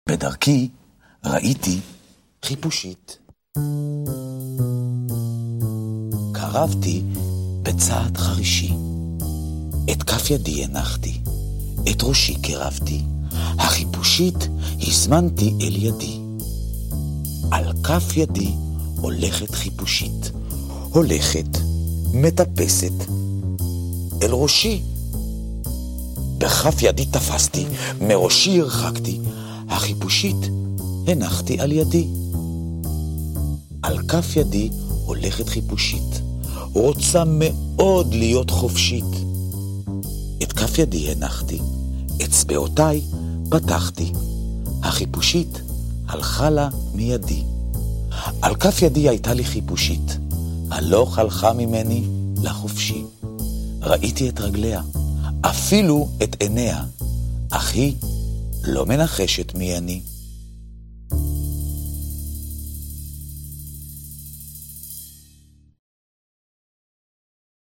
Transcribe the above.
בדרכי ראיתי חיפושית. קרבתי בצעד חרישי, את כף ידי הנחתי, את ראשי קרבתי, החיפושית הזמנתי אל ידי. על כף ידי הולכת חיפושית, הולכת, מטפסת, אל ראשי. בכף ידי תפסתי, מראשי הרחקתי, החיפושית הנחתי על ידי. על כף ידי הולכת חיפושית, רוצה מאוד להיות חופשית. את כף ידי הנחתי, אצבעותיי פתחתי, החיפושית הלכה לה מידי. על כף ידי הייתה לי חיפושית, הלוך הלכה ממני לחופשי. ראיתי את רגליה, אפילו את עיניה, אך היא לא מנחשת מי אני.